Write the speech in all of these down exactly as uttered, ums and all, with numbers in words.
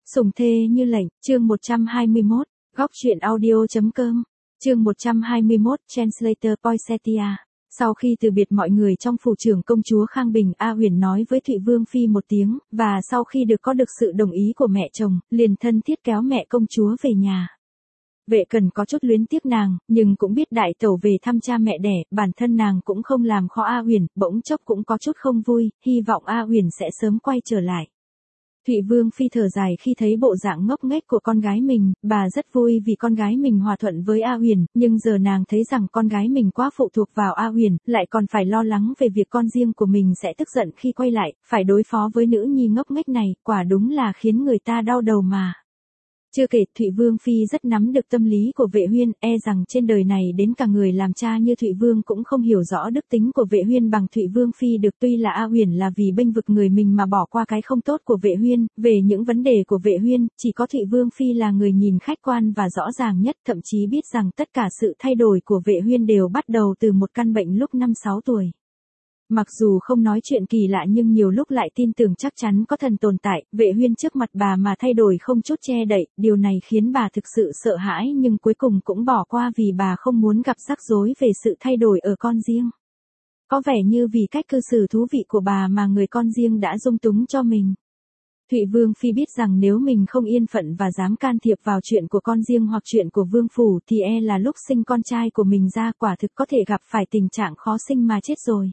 Sủng thê như lệnh, chương một trăm hai mươi mốt, góc truyện audio.com, chương một trăm hai mươi mốt, Translator Poinsettia. Sau khi từ biệt mọi người trong phủ trưởng công chúa Khang Bình, A Huyền nói với Thụy Vương Phi một tiếng, và sau khi được có được sự đồng ý của mẹ chồng, liền thân thiết kéo mẹ công chúa về nhà. Vệ Cần có chút luyến tiếc nàng, nhưng cũng biết đại tẩu về thăm cha mẹ đẻ, bản thân nàng cũng không làm khó A Huyền, bỗng chốc cũng có chút không vui, hy vọng A Huyền sẽ sớm quay trở lại. Thụy Vương Phi thở dài khi thấy bộ dạng ngốc nghếch của con gái mình, bà rất vui vì con gái mình hòa thuận với A Huyền, nhưng giờ nàng thấy rằng con gái mình quá phụ thuộc vào A Huyền, lại còn phải lo lắng về việc con riêng của mình sẽ tức giận khi quay lại, phải đối phó với nữ nhi ngốc nghếch này, quả đúng là khiến người ta đau đầu mà. Chưa kể, Thụy Vương Phi rất nắm được tâm lý của Vệ Huyên, e rằng trên đời này đến cả người làm cha như Thụy Vương cũng không hiểu rõ đức tính của Vệ Huyên bằng Thụy Vương Phi được. Tuy là A Huyền là vì bênh vực người mình mà bỏ qua cái không tốt của Vệ Huyên, về những vấn đề của Vệ Huyên, chỉ có Thụy Vương Phi là người nhìn khách quan và rõ ràng nhất, thậm chí biết rằng tất cả sự thay đổi của Vệ Huyên đều bắt đầu từ một căn bệnh lúc năm sáu tuổi. Mặc dù không nói chuyện kỳ lạ nhưng nhiều lúc lại tin tưởng chắc chắn có thần tồn tại, Vệ Huyên trước mặt bà mà thay đổi không chút che đậy, điều này khiến bà thực sự sợ hãi nhưng cuối cùng cũng bỏ qua vì bà không muốn gặp rắc rối về sự thay đổi ở con riêng. Có vẻ như vì cách cư xử thú vị của bà mà người con riêng đã dung túng cho mình. Thụy Vương Phi biết rằng nếu mình không yên phận và dám can thiệp vào chuyện của con riêng hoặc chuyện của vương phủ thì e là lúc sinh con trai của mình ra quả thực có thể gặp phải tình trạng khó sinh mà chết rồi.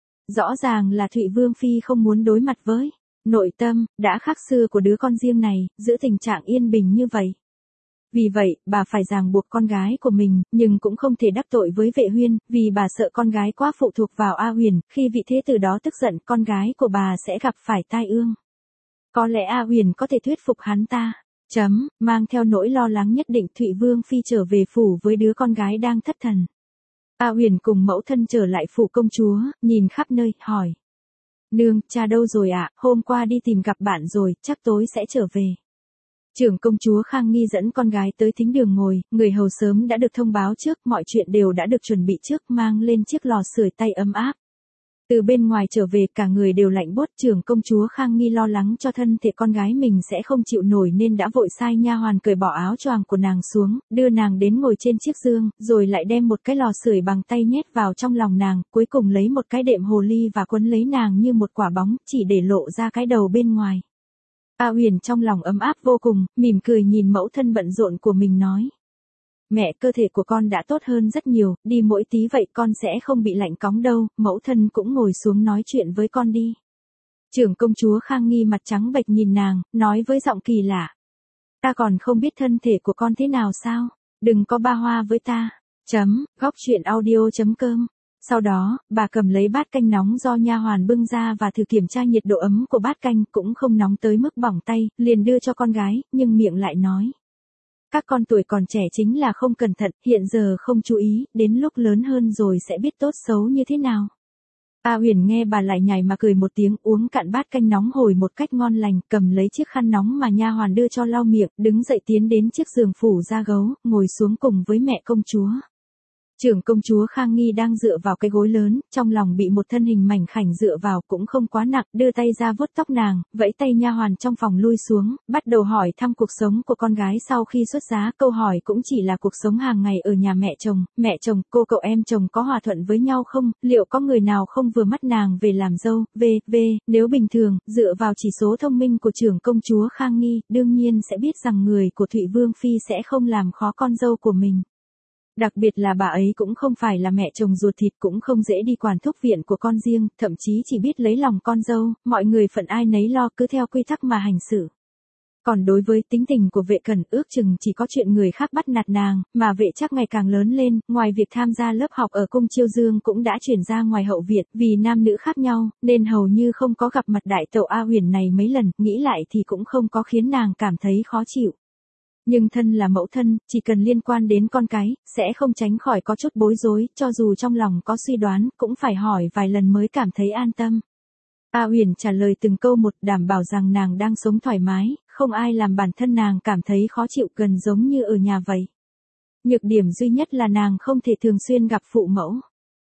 Rõ ràng là Thụy Vương Phi không muốn đối mặt với nội tâm đã khác xưa của đứa con riêng này, giữ tình trạng yên bình như vậy. Vì vậy, bà phải ràng buộc con gái của mình, nhưng cũng không thể đắc tội với Vệ Huyên, vì bà sợ con gái quá phụ thuộc vào A Huyền, khi vị thế tử đó tức giận, con gái của bà sẽ gặp phải tai ương. Có lẽ A Huyền có thể thuyết phục hắn ta. Chấm, mang theo nỗi lo lắng nhất định Thụy Vương Phi trở về phủ với đứa con gái đang thất thần. A Huyền cùng mẫu thân trở lại phủ công chúa, nhìn khắp nơi, hỏi. Nương, cha đâu rồi ạ, à? Hôm qua đi tìm gặp bạn rồi, chắc tối sẽ trở về. Trưởng công chúa Khang Nghi dẫn con gái tới thính đường ngồi, người hầu sớm đã được thông báo trước, mọi chuyện đều đã được chuẩn bị trước, mang lên chiếc lò sưởi tay ấm áp. Từ bên ngoài trở về cả người đều lạnh buốt, trưởng công chúa Khang Nghi lo lắng cho thân thể con gái mình sẽ không chịu nổi nên đã vội sai nha hoàn cởi bỏ áo choàng của nàng xuống, đưa nàng đến ngồi trên chiếc giường, rồi lại đem một cái lò sưởi bằng tay nhét vào trong lòng nàng, cuối cùng lấy một cái đệm hồ ly và quấn lấy nàng như một quả bóng, chỉ để lộ ra cái đầu bên ngoài. A Huyền trong lòng ấm áp vô cùng, mỉm cười nhìn mẫu thân bận rộn của mình nói. Mẹ, cơ thể của con đã tốt hơn rất nhiều, đi mỗi tí vậy con sẽ không bị lạnh cóng đâu, mẫu thân cũng ngồi xuống nói chuyện với con đi. Trưởng công chúa Khang Nghi mặt trắng bệch nhìn nàng, nói với giọng kỳ lạ. Ta còn không biết thân thể của con thế nào sao, đừng có ba hoa với ta. Chấm, góc truyện audio.com. Sau đó, bà cầm lấy bát canh nóng do nha hoàn bưng ra và thử kiểm tra nhiệt độ ấm của bát canh, cũng không nóng tới mức bỏng tay, liền đưa cho con gái, nhưng miệng lại nói. Các con tuổi còn trẻ chính là không cẩn thận, hiện giờ không chú ý, đến lúc lớn hơn rồi sẽ biết tốt xấu như thế nào. A Huyền nghe bà lại nhảy mà cười một tiếng, uống cạn bát canh nóng hồi một cách ngon lành, cầm lấy chiếc khăn nóng mà nha hoàn đưa cho lau miệng, đứng dậy tiến đến chiếc giường phủ da gấu, ngồi xuống cùng với mẹ công chúa. Trưởng công chúa Khang Nghi đang dựa vào cái gối lớn, trong lòng bị một thân hình mảnh khảnh dựa vào cũng không quá nặng, đưa tay ra vuốt tóc nàng, vẫy tay nha hoàn trong phòng lui xuống, bắt đầu hỏi thăm cuộc sống của con gái sau khi xuất giá. Câu hỏi cũng chỉ là cuộc sống hàng ngày ở nhà mẹ chồng, mẹ chồng, cô cậu em chồng có hòa thuận với nhau không, liệu có người nào không vừa mắt nàng về làm dâu, vân vân. Nếu bình thường, dựa vào chỉ số thông minh của trưởng công chúa Khang Nghi, đương nhiên sẽ biết rằng người của Thụy Vương Phi sẽ không làm khó con dâu của mình. Đặc biệt là bà ấy cũng không phải là mẹ chồng ruột thịt, cũng không dễ đi quản thúc viện của con riêng, thậm chí chỉ biết lấy lòng con dâu, mọi người phận ai nấy lo, cứ theo quy tắc mà hành xử. Còn đối với tính tình của Vệ Cẩn, ước chừng chỉ có chuyện người khác bắt nạt nàng, mà Vệ Trác ngày càng lớn lên, ngoài việc tham gia lớp học ở cung Chiêu Dương cũng đã chuyển ra ngoài hậu viện, vì nam nữ khác nhau, nên hầu như không có gặp mặt đại tẩu A Huyền này mấy lần, nghĩ lại thì cũng không có khiến nàng cảm thấy khó chịu. Nhưng thân là mẫu thân, chỉ cần liên quan đến con cái, sẽ không tránh khỏi có chút bối rối, cho dù trong lòng có suy đoán, cũng phải hỏi vài lần mới cảm thấy an tâm. A Huyền trả lời từng câu một, đảm bảo rằng nàng đang sống thoải mái, không ai làm bản thân nàng cảm thấy khó chịu, gần giống như ở nhà vậy. Nhược điểm duy nhất là nàng không thể thường xuyên gặp phụ mẫu.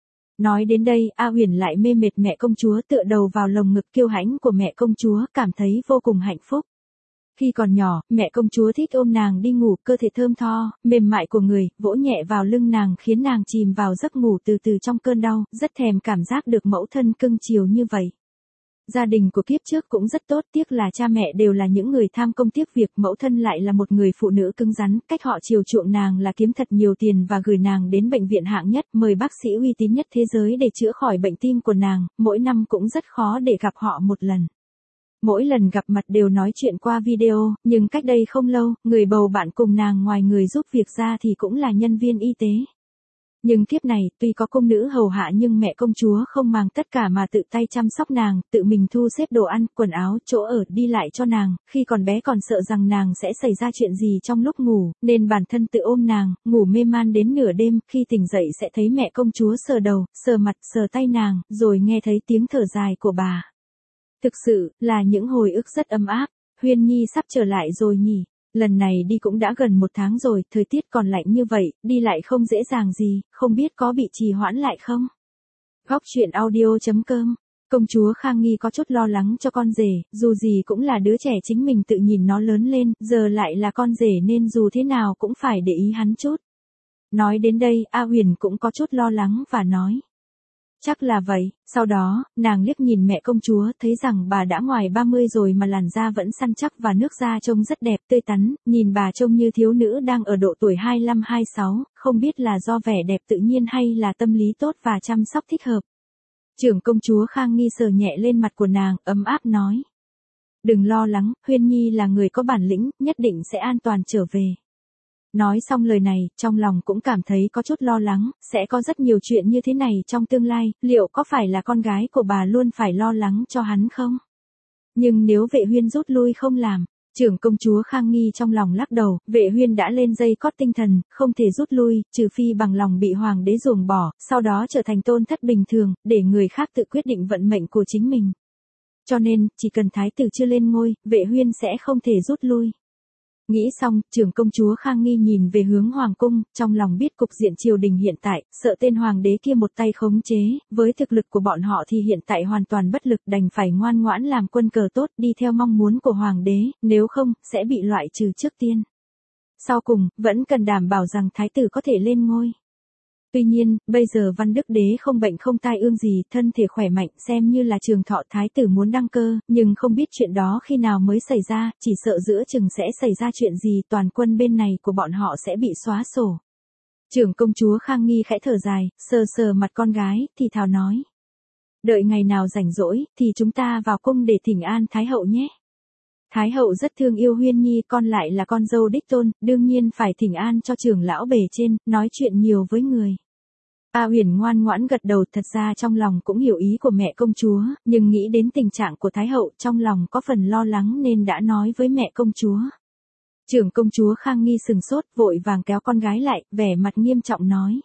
Nói đến đây, A Huyền lại mê mệt mẹ công chúa, tựa đầu vào lồng ngực kiêu hãnh của mẹ công chúa, cảm thấy vô cùng hạnh phúc. Khi còn nhỏ, mẹ công chúa thích ôm nàng đi ngủ, cơ thể thơm tho, mềm mại của người, vỗ nhẹ vào lưng nàng khiến nàng chìm vào giấc ngủ từ từ trong cơn đau, rất thèm cảm giác được mẫu thân cưng chiều như vậy. Gia đình của kiếp trước cũng rất tốt, tiếc là cha mẹ đều là những người tham công tiếc việc, mẫu thân lại là một người phụ nữ cứng rắn, cách họ chiều chuộng nàng là kiếm thật nhiều tiền và gửi nàng đến bệnh viện hạng nhất, mời bác sĩ uy tín nhất thế giới để chữa khỏi bệnh tim của nàng, mỗi năm cũng rất khó để gặp họ một lần. Mỗi lần gặp mặt đều nói chuyện qua video, nhưng cách đây không lâu, người bầu bạn cùng nàng ngoài người giúp việc ra thì cũng là nhân viên y tế. Nhưng kiếp này, tuy có cung nữ hầu hạ nhưng mẹ công chúa không màng tất cả mà tự tay chăm sóc nàng, tự mình thu xếp đồ ăn, quần áo, chỗ ở, đi lại cho nàng, khi còn bé còn sợ rằng nàng sẽ xảy ra chuyện gì trong lúc ngủ, nên bản thân tự ôm nàng, ngủ mê man đến nửa đêm, khi tỉnh dậy sẽ thấy mẹ công chúa sờ đầu, sờ mặt, sờ tay nàng, rồi nghe thấy tiếng thở dài của bà. Thực sự, là những hồi ức rất ấm áp. Huyên Nhi sắp trở lại rồi nhỉ? Lần này đi cũng đã gần một tháng rồi, thời tiết còn lạnh như vậy, đi lại không dễ dàng gì, không biết có bị trì hoãn lại không? Góc truyện audio chấm com. Công chúa Khang Nghi có chút lo lắng cho con rể, dù gì cũng là đứa trẻ chính mình tự nhìn nó lớn lên, giờ lại là con rể nên dù thế nào cũng phải để ý hắn chút. Nói đến đây, A Huyền cũng có chút lo lắng và nói. Chắc là vậy, sau đó, nàng liếc nhìn mẹ công chúa, thấy rằng bà đã ngoài ba mươi rồi mà làn da vẫn săn chắc và nước da trông rất đẹp, tươi tắn, nhìn bà trông như thiếu nữ đang ở độ tuổi hai lăm hai sáu, không biết là do vẻ đẹp tự nhiên hay là tâm lý tốt và chăm sóc thích hợp. Trưởng công chúa Khang Nghi sờ nhẹ lên mặt của nàng, ấm áp nói. Đừng lo lắng, Huyên Nhi là người có bản lĩnh, nhất định sẽ an toàn trở về. Nói xong lời này, trong lòng cũng cảm thấy có chút lo lắng, sẽ có rất nhiều chuyện như thế này trong tương lai, liệu có phải là con gái của bà luôn phải lo lắng cho hắn không? Nhưng nếu Vệ Huyên rút lui không làm, trưởng công chúa Khang Nghi trong lòng lắc đầu, Vệ Huyên đã lên dây cót tinh thần, không thể rút lui, trừ phi bằng lòng bị hoàng đế ruồng bỏ, sau đó trở thành tôn thất bình thường, để người khác tự quyết định vận mệnh của chính mình. Cho nên, chỉ cần thái tử chưa lên ngôi, Vệ Huyên sẽ không thể rút lui. Nghĩ xong, trưởng công chúa Khang Nghi nhìn về hướng hoàng cung, trong lòng biết cục diện triều đình hiện tại, sợ tên hoàng đế kia một tay khống chế, với thực lực của bọn họ thì hiện tại hoàn toàn bất lực, đành phải ngoan ngoãn làm quân cờ tốt, đi theo mong muốn của hoàng đế, nếu không, sẽ bị loại trừ trước tiên. Sau cùng, vẫn cần đảm bảo rằng thái tử có thể lên ngôi. Tuy nhiên, bây giờ Văn Đức Đế không bệnh không tai ương gì, thân thể khỏe mạnh, xem như là trường thọ thái tử muốn đăng cơ, nhưng không biết chuyện đó khi nào mới xảy ra, chỉ sợ giữa chừng sẽ xảy ra chuyện gì, toàn quân bên này của bọn họ sẽ bị xóa sổ. Trưởng công chúa Khang Nghi khẽ thở dài, sờ sờ mặt con gái, thì thào nói. Đợi ngày nào rảnh rỗi, thì chúng ta vào cung để thỉnh an Thái hậu nhé. Thái hậu rất thương yêu Huyên Nhi, con lại là con dâu đích tôn, đương nhiên phải thỉnh an cho trưởng lão bề trên, nói chuyện nhiều với người. A Huyền ngoan ngoãn gật đầu, thật ra trong lòng cũng hiểu ý của mẹ công chúa, nhưng nghĩ đến tình trạng của Thái hậu, trong lòng có phần lo lắng nên đã nói với mẹ công chúa. Trưởng công chúa Khang Nghi sừng sốt, vội vàng kéo con gái lại, vẻ mặt nghiêm trọng nói.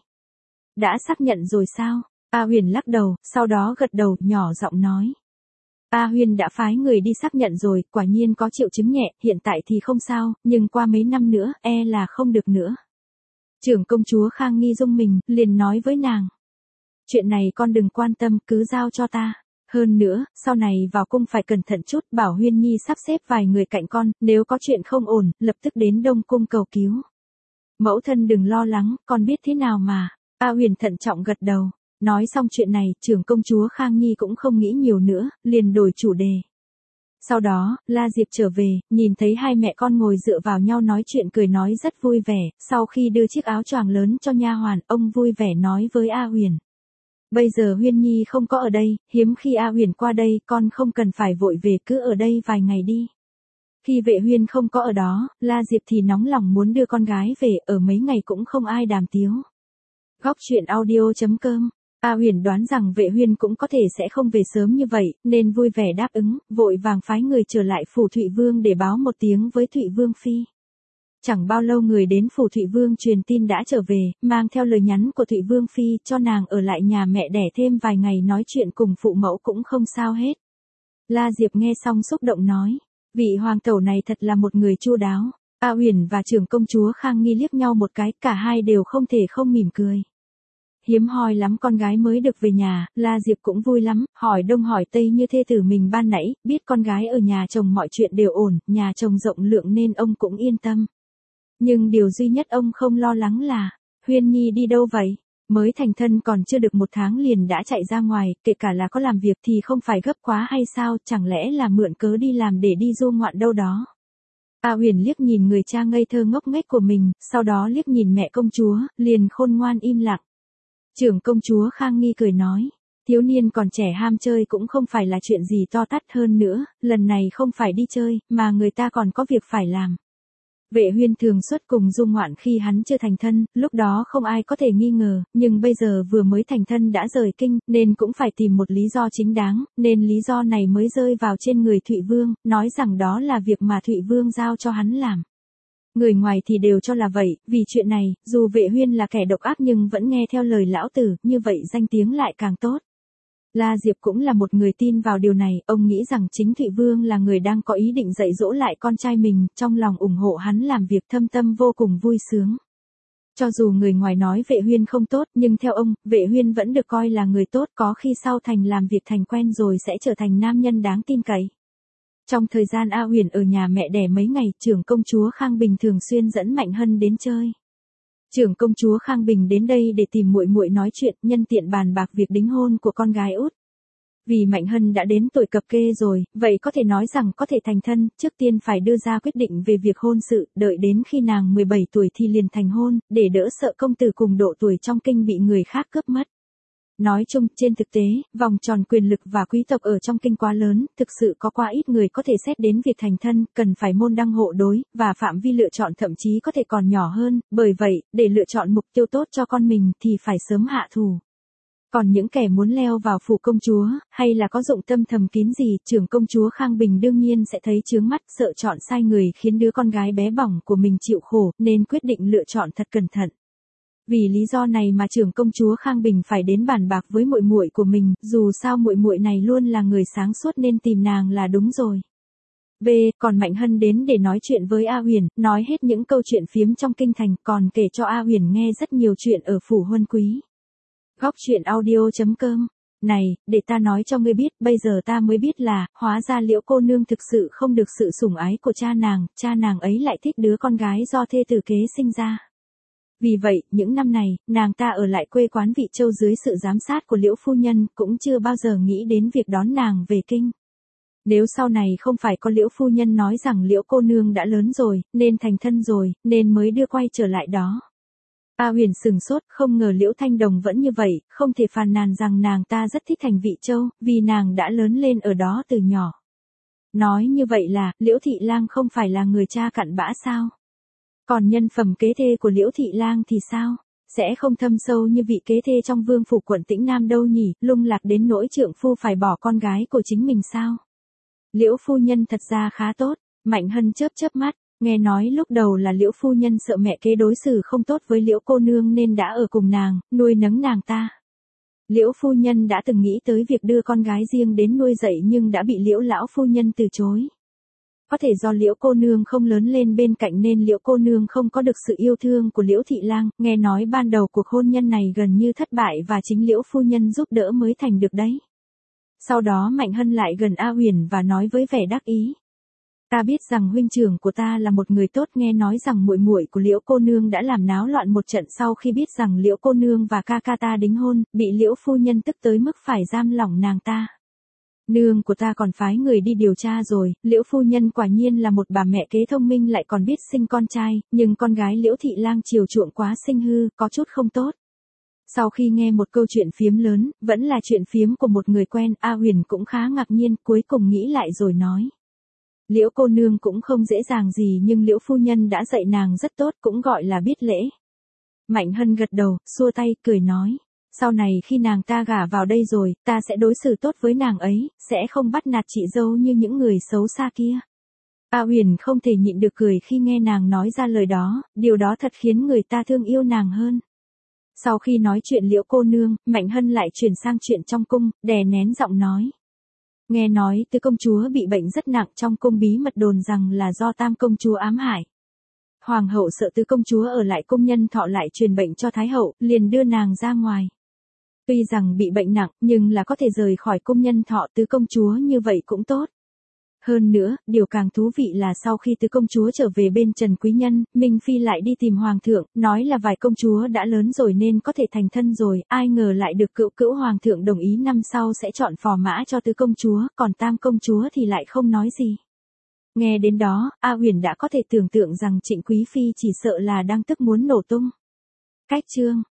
Đã xác nhận rồi sao? A Huyền lắc đầu, sau đó gật đầu, nhỏ giọng nói. A Huyền đã phái người đi xác nhận rồi, quả nhiên có triệu chứng nhẹ, hiện tại thì không sao, nhưng qua mấy năm nữa, e là không được nữa. Trưởng công chúa Khang Nghi rung mình, liền nói với nàng. Chuyện này con đừng quan tâm, cứ giao cho ta. Hơn nữa, sau này vào cung phải cẩn thận chút, bảo Huyên Nhi sắp xếp vài người cạnh con, nếu có chuyện không ổn, lập tức đến Đông Cung cầu cứu. Mẫu thân đừng lo lắng, con biết thế nào mà. A Huyền thận trọng gật đầu. Nói xong chuyện này, trưởng công chúa Khang Nhi cũng không nghĩ nhiều nữa, liền đổi chủ đề. Sau đó, La Diệp trở về, nhìn thấy hai mẹ con ngồi dựa vào nhau nói chuyện cười nói rất vui vẻ, sau khi đưa chiếc áo choàng lớn cho nha hoàn, ông vui vẻ nói với A Huyền. Bây giờ Huyên Nhi không có ở đây, hiếm khi A Huyền qua đây, con không cần phải vội về, cứ ở đây vài ngày đi. Khi Vệ Huyên không có ở đó, La Diệp thì nóng lòng muốn đưa con gái về, ở mấy ngày cũng không ai đàm tiếu. Góc truyện audio chấm com. A Huyền đoán rằng Vệ Huyên cũng có thể sẽ không về sớm như vậy, nên vui vẻ đáp ứng, vội vàng phái người trở lại phủ Thụy Vương để báo một tiếng với Thụy Vương Phi. Chẳng bao lâu người đến phủ Thụy Vương truyền tin đã trở về, mang theo lời nhắn của Thụy Vương Phi cho nàng ở lại nhà mẹ đẻ thêm vài ngày nói chuyện cùng phụ mẫu cũng không sao hết. La Diệp nghe xong xúc động nói, vị hoàng tẩu này thật là một người chu đáo. A Huyền và trưởng công chúa Khang Nghi liếc nhau một cái, cả hai đều không thể không mỉm cười. hiếm hoi lắm con gái mới được về nhà, La Diệp cũng vui lắm, hỏi đông hỏi tây như thê tử mình ban nãy, biết con gái ở nhà chồng mọi chuyện đều ổn, nhà chồng rộng lượng nên ông cũng yên tâm. Nhưng điều duy nhất ông không lo lắng là, Huyên Nhi đi đâu vậy? Mới thành thân còn chưa được một tháng liền đã chạy ra ngoài, kể cả là có làm việc thì không phải gấp quá hay sao, chẳng lẽ là mượn cớ đi làm để đi du ngoạn đâu đó. A Huyền liếc nhìn người cha ngây thơ ngốc nghếch của mình, sau đó liếc nhìn mẹ công chúa, liền khôn ngoan im lặng. Trưởng công chúa Khang Nghi cười nói, thiếu niên còn trẻ ham chơi cũng không phải là chuyện gì to tát, hơn nữa, lần này không phải đi chơi, mà người ta còn có việc phải làm. Vệ Huyên thường xuất cùng du ngoạn khi hắn chưa thành thân, lúc đó không ai có thể nghi ngờ, nhưng bây giờ vừa mới thành thân đã rời kinh, nên cũng phải tìm một lý do chính đáng, nên lý do này mới rơi vào trên người Thụy Vương, nói rằng đó là việc mà Thụy Vương giao cho hắn làm. Người ngoài thì đều cho là vậy, vì chuyện này, dù Vệ Huyên là kẻ độc ác nhưng vẫn nghe theo lời lão tử, như vậy danh tiếng lại càng tốt. La Diệp cũng là một người tin vào điều này, ông nghĩ rằng chính Thụy Vương là người đang có ý định dạy dỗ lại con trai mình, trong lòng ủng hộ hắn làm việc, thâm tâm vô cùng vui sướng. Cho dù người ngoài nói Vệ Huyên không tốt, nhưng theo ông, Vệ Huyên vẫn được coi là người tốt, có khi sau thành làm việc thành quen rồi sẽ trở thành nam nhân đáng tin cậy. Trong thời gian A Huyền ở nhà mẹ đẻ mấy ngày, trưởng công chúa Khang Bình thường xuyên dẫn Mạnh Hân đến chơi. Trưởng công chúa Khang Bình đến đây để tìm muội muội nói chuyện, nhân tiện bàn bạc việc đính hôn của con gái út. Vì Mạnh Hân đã đến tuổi cập kê rồi, vậy có thể nói rằng có thể thành thân, trước tiên phải đưa ra quyết định về việc hôn sự, đợi đến khi nàng mười bảy tuổi thì liền thành hôn, để đỡ sợ công tử cùng độ tuổi trong kinh bị người khác cướp mất. Nói chung, trên thực tế, vòng tròn quyền lực và quý tộc ở trong kinh quá lớn, thực sự có quá ít người có thể xét đến việc thành thân, cần phải môn đăng hộ đối, và phạm vi lựa chọn thậm chí có thể còn nhỏ hơn, bởi vậy, để lựa chọn mục tiêu tốt cho con mình thì phải sớm hạ thủ. Còn những kẻ muốn leo vào phủ công chúa, hay là có dụng tâm thầm kín gì, trưởng công chúa Khang Bình đương nhiên sẽ thấy chướng mắt, sợ chọn sai người khiến đứa con gái bé bỏng của mình chịu khổ, nên quyết định lựa chọn thật cẩn thận. Vì lý do này mà trưởng công chúa Khang Bình phải đến bàn bạc với muội muội của mình, dù sao muội muội này luôn là người sáng suốt nên tìm nàng là đúng rồi. B. Còn Mạnh Hân đến để nói chuyện với A Huyền, nói hết những câu chuyện phiếm trong kinh thành, còn kể cho A Huyền nghe rất nhiều chuyện ở phủ Huân Quý. Góc truyện audio chấm com. Này, để ta nói cho ngươi biết, bây giờ ta mới biết là, hóa ra Liễu cô nương thực sự không được sự sủng ái của cha nàng, cha nàng ấy lại thích đứa con gái do thê tử kế sinh ra. Vì vậy, những năm này, nàng ta ở lại quê quán Vị Châu dưới sự giám sát của Liễu phu nhân, cũng chưa bao giờ nghĩ đến việc đón nàng về kinh. Nếu sau này không phải có Liễu phu nhân nói rằng Liễu cô nương đã lớn rồi, nên thành thân rồi, nên mới đưa quay trở lại đó. A Huyền sừng sốt, không ngờ Liễu Thanh Đồng vẫn như vậy, không thể phàn nàn rằng nàng ta rất thích thành Vị Châu, vì nàng đã lớn lên ở đó từ nhỏ. Nói như vậy là, Liễu Thị Lang không phải là người cha cặn bã sao? Còn nhân phẩm kế thê của Liễu Thị Lang thì sao? Sẽ không thâm sâu như vị kế thê trong vương phủ quận Tĩnh Nam đâu nhỉ, lung lạc đến nỗi trượng phu phải bỏ con gái của chính mình sao? Liễu phu nhân thật ra khá tốt, Mạnh Hân chớp chớp mắt, nghe nói lúc đầu là Liễu phu nhân sợ mẹ kế đối xử không tốt với Liễu cô nương nên đã ở cùng nàng, nuôi nấng nàng ta. Liễu phu nhân đã từng nghĩ tới việc đưa con gái riêng đến nuôi dạy nhưng đã bị Liễu lão phu nhân từ chối. Có thể do Liễu cô nương không lớn lên bên cạnh nên Liễu cô nương không có được sự yêu thương của Liễu Thị Lang, nghe nói ban đầu cuộc hôn nhân này gần như thất bại và chính Liễu phu nhân giúp đỡ mới thành được đấy. Sau đó Mạnh Hân lại gần A Huyền và nói với vẻ đắc ý. Ta biết rằng huynh trưởng của ta là một người tốt, nghe nói rằng muội muội của Liễu cô nương đã làm náo loạn một trận sau khi biết rằng Liễu cô nương và ca ca ta đính hôn, bị Liễu phu nhân tức tới mức phải giam lỏng nàng ta. Nương của ta còn phái người đi điều tra rồi, Liễu phu nhân quả nhiên là một bà mẹ kế thông minh lại còn biết sinh con trai, nhưng con gái Liễu Thị Lang chiều chuộng quá sinh hư, có chút không tốt. Sau khi nghe một câu chuyện phiếm lớn, vẫn là chuyện phiếm của một người quen, A Huyền cũng khá ngạc nhiên, cuối cùng nghĩ lại rồi nói. Liễu cô nương cũng không dễ dàng gì nhưng Liễu phu nhân đã dạy nàng rất tốt, cũng gọi là biết lễ. Mạnh Hân gật đầu, xua tay, cười nói. Sau này khi nàng ta gả vào đây rồi, ta sẽ đối xử tốt với nàng ấy, sẽ không bắt nạt chị dâu như những người xấu xa kia. A Huyền không thể nhịn được cười khi nghe nàng nói ra lời đó, điều đó thật khiến người ta thương yêu nàng hơn. Sau khi nói chuyện Liễu cô nương, Mạnh Hân lại chuyển sang chuyện trong cung, đè nén giọng nói. Nghe nói tứ công chúa bị bệnh rất nặng, trong cung bí mật đồn rằng là do tam công chúa ám hại. Hoàng hậu sợ tứ công chúa ở lại cung nhân thọ lại truyền bệnh cho thái hậu, liền đưa nàng ra ngoài. Tuy rằng bị bệnh nặng, nhưng là có thể rời khỏi cung nhân thọ tứ công chúa như vậy cũng tốt. Hơn nữa, điều càng thú vị là sau khi tứ công chúa trở về bên Trần Quý Nhân, Minh Phi lại đi tìm Hoàng thượng, nói là vài công chúa đã lớn rồi nên có thể thành thân rồi, ai ngờ lại được cữu cữu Hoàng thượng đồng ý năm sau sẽ chọn phò mã cho tứ công chúa, còn tam công chúa thì lại không nói gì. Nghe đến đó, A Huyền đã có thể tưởng tượng rằng Trịnh Quý Phi chỉ sợ là đang tức muốn nổ tung. Cách chương